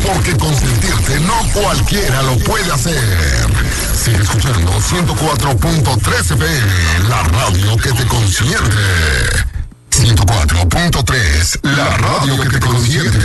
Porque consentirte no cualquiera lo puede hacer. Sigue escuchando 104.3 FM, la radio que te consiente. 104.3, la radio que te consiente.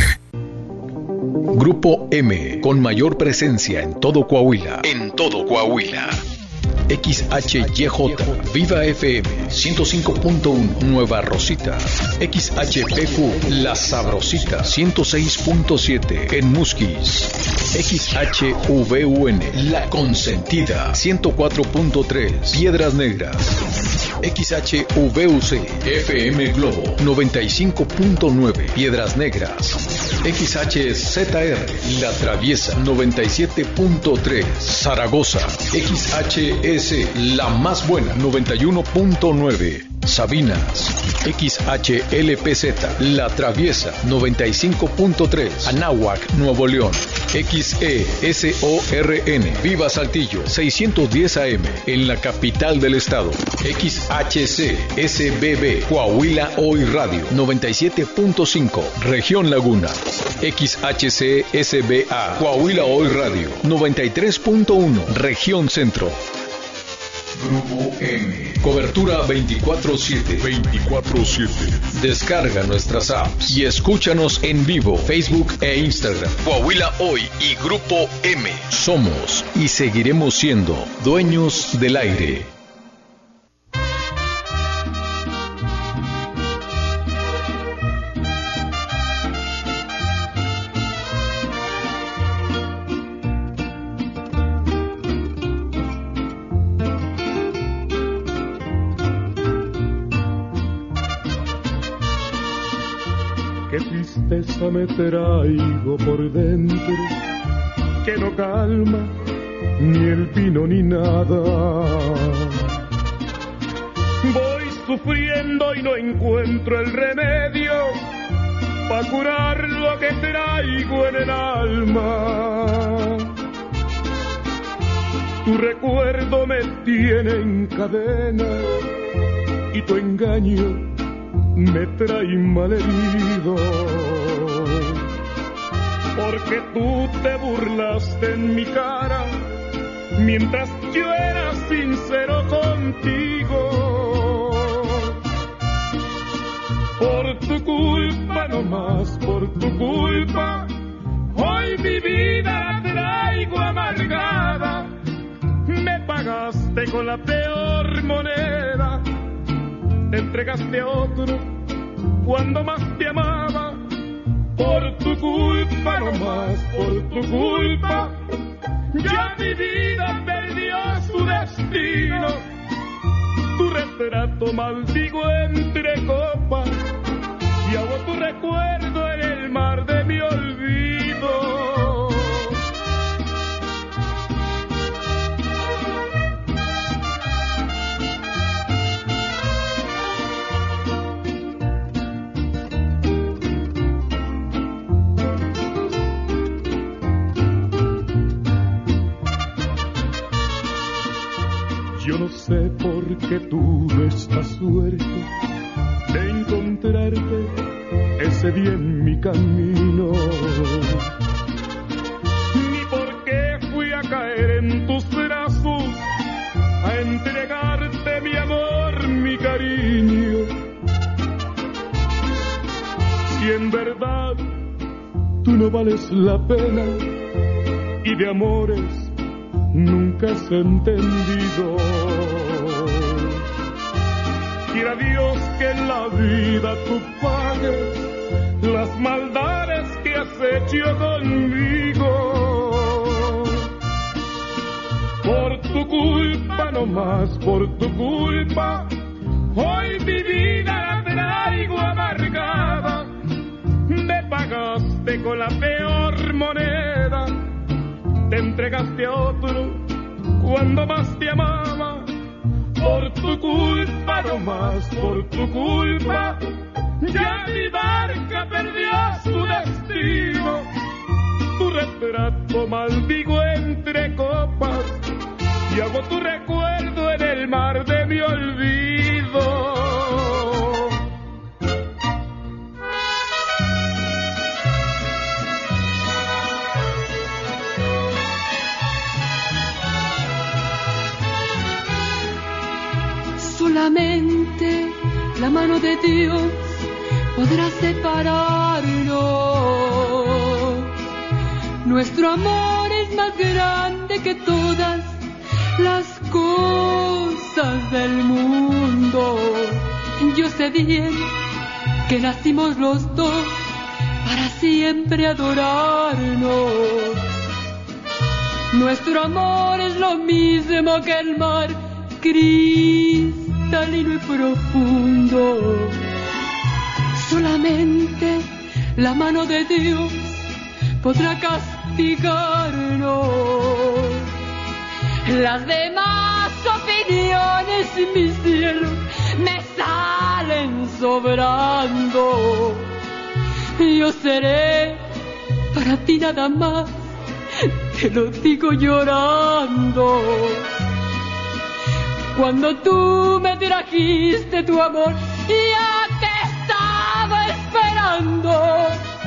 Grupo M, con mayor presencia en todo Coahuila. XHYJ, Viva FM, 105.1, Nueva Rosita. XHPQ, La Sabrosita, 106.7, en Musquis. XHVUN, La Consentida, 104.3, Piedras Negras. XHVUC, FM Globo, 95.9, Piedras Negras. XHZR, La Traviesa, 97.3, Zaragoza. XHS, La Más Buena, 91.9, Sabinas. XHLPZ, La Traviesa, 95.3, Anáhuac, Nuevo León. XESORN, Viva Saltillo, 610 AM, en la capital del estado. XHCSBB, Coahuila Hoy Radio, 97.5, Región Laguna. XHCSBA, Coahuila Hoy Radio, 93.1, Región Centro. Grupo M. Cobertura 24/7. Descarga nuestras apps y escúchanos en vivo, Facebook e Instagram. Coahuila Hoy y Grupo M. Somos y seguiremos siendo dueños del aire. Me traigo por dentro, que no calma ni el vino ni nada. Voy sufriendo y no encuentro el remedio para curar lo que traigo en el alma. Tu recuerdo me tiene en cadena y tu engaño me trae malherido. Porque tú te burlaste en mi cara mientras yo era sincero contigo. Por tu culpa, no más por tu culpa, hoy mi vida la traigo amargada. Me pagaste con la peor moneda, te entregaste a otro cuando más te amaba. Por tu culpa, no más por tu culpa, ya mi vida perdió su destino. Tu retrato maldigo entre copas y hago tu recuerdo en el mar de mi olvido. Yo no sé por qué tuve esta suerte de encontrarte ese día en mi camino, ni por qué fui a caer en tus brazos a entregarte mi amor, mi cariño. Si en verdad tú no vales la pena y de amores nunca has entendido. Quiera Dios que en la vida tú pagues las maldades que has hecho conmigo. Por tu culpa, no más por tu culpa, hoy mi vida la traigo amargada. Me pagaste con la peor moneda, te entregaste a otro cuando más te amaba. Por tu culpa, no más por tu culpa, ya mi barca perdió su destino. Tu retrato maldigo entre copas y hago tu recuerdo en el mar de mi olvido. mano de Dios podrá separarnos. Nuestro amor es más grande que todas las cosas del mundo. Yo sé bien que nacimos los dos para siempre adorarnos. Nuestro amor es lo mismo que el mar, cristalino y profundo. Solamente la mano de Dios podrá castigarnos. Las demás opiniones, mi cielo, me salen sobrando. Yo seré para ti nada más, te lo digo llorando. Cuando tú me trajiste tu amor, ya te estaba esperando.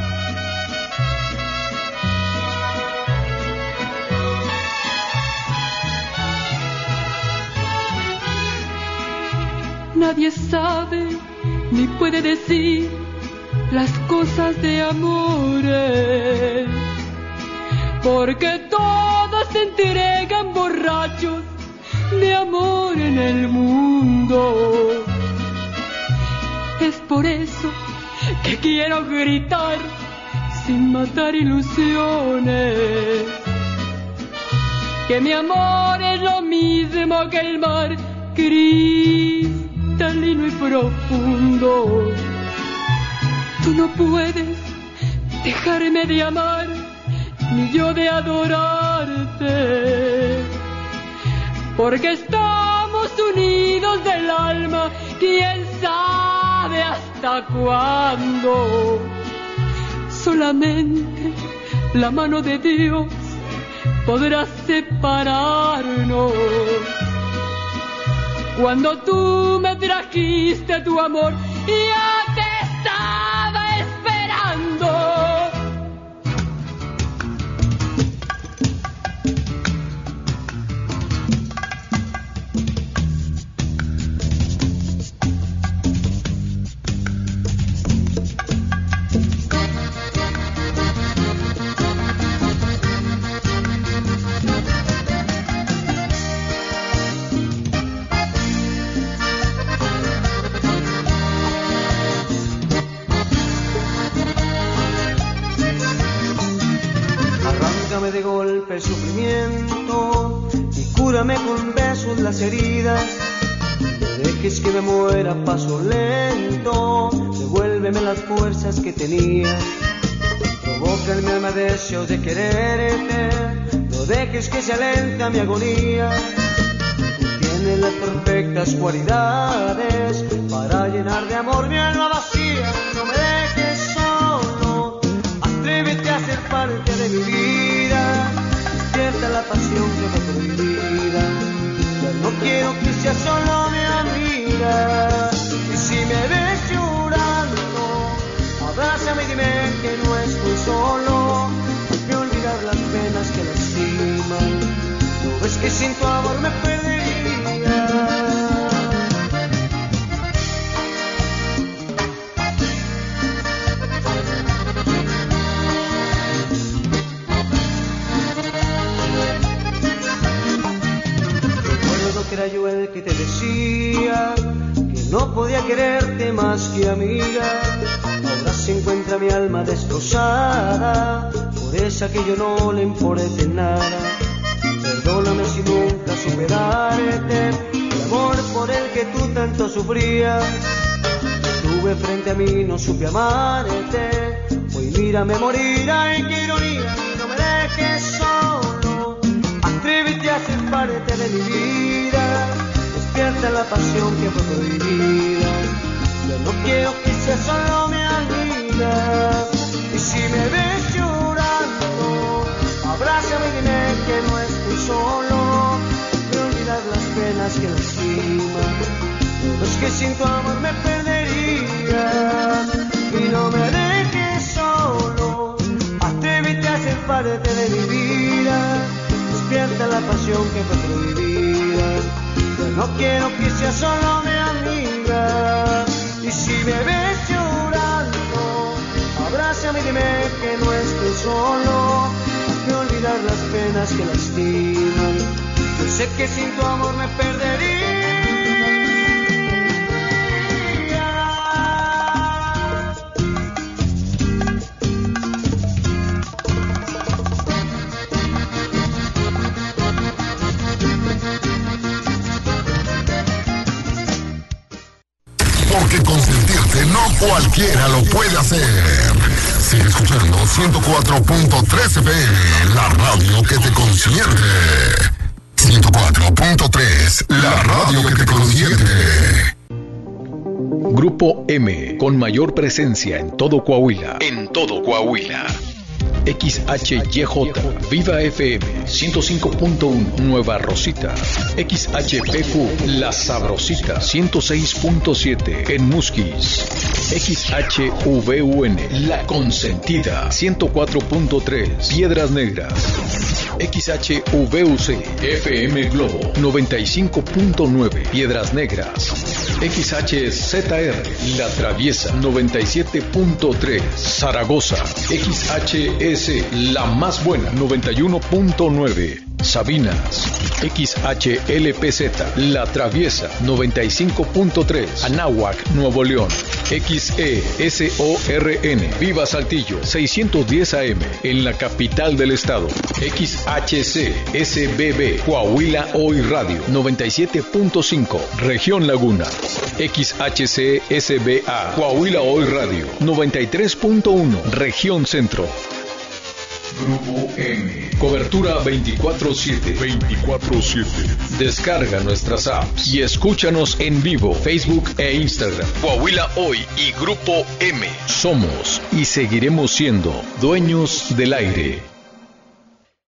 Nadie sabe ni puede decir las cosas de amores, porque todos se entregan borrachos de amor en el mundo. Es por eso que quiero gritar sin matar ilusiones, que mi amor es lo mismo que el mar, cristalino y profundo. Tú no puedes dejarme de amar, ni yo de adorarte, porque estamos unidos del alma, quién sabe hasta cuándo. Solamente la mano de Dios podrá separarnos. Cuando tú me trajiste tu amor, ya te estaba esperando. De golpe el sufrimiento y cúrame con besos las heridas. No dejes que me muera a paso lento, devuélveme las fuerzas que tenía. Provoca en mi alma deseos de quererte, no dejes que se alenta mi agonía. Tú tienes las perfectas cualidades para llenar de amor mi alma vacía. No me dejes solo, atrévete a ser parte de mi vida. Despierta la pasión que me prohibida. Ya no quiero que seas solo mi amiga. Y si me ves llorando, abrázame y dime que no estoy solo. Hazme olvidar las penas que lastiman. No ves que sin tu amor me perdería. Era yo el que te decía que no podía quererte más que amiga. Ahora se encuentra mi alma destrozada por esa que yo no le importe nada. Perdóname si nunca supe darte el amor por el que tú tanto sufrías. Estuve frente a mí, no supe amarte. Hoy mírame morir, ay qué ironía. No me dejes solo, atrévete a ser parte de mi vida. Despierta la pasión que fue prohibida. Yo no quiero que seas solo mi amiga. Y si me ves llorando, abrázame y dime que no estoy solo. Me olvidar las penas que lastiman. No es que sin tu amor me perdería. Y no me dejes solo, atrévete a ser parte de mi vida. Despierta la pasión que fue prohibida. Yo no quiero que seas solo mi amiga. dime que no estoy solo, hazme olvidar las penas que lastiman. Yo sé que sin tu amor me perdería. Porque consentirte no cualquiera lo puede hacer. Sigue escuchando 104.3 FM, la radio que te consiente. 104.3, la radio que te consiente. Grupo M, con mayor presencia en todo Coahuila. XHYJ, Viva FM, 105.1, Nueva Rosita. XHPQ, La Sabrosita, 106.7, en Musquis. XHVUN, La Consentida, 104.3, Piedras Negras. XHVUC, FM Globo, 95.9, Piedras Negras. XHZR, La Traviesa, 97.3, Zaragoza. XHS, La Más Buena, 91.9, Sabinas. XHLPZ, La Traviesa, 95.3, Anáhuac, Nuevo León. XESORN, Viva Saltillo, 610 AM, en la capital del estado. XHC, SBB, Coahuila Hoy Radio, 97.5, Región Laguna. XHC, SBA, Coahuila Hoy Radio, 93.1, Región Centro. Grupo M. Cobertura 24/7. Descarga nuestras apps y escúchanos en vivo, Facebook e Instagram. Coahuila Hoy y Grupo M. Somos y seguiremos siendo dueños del aire.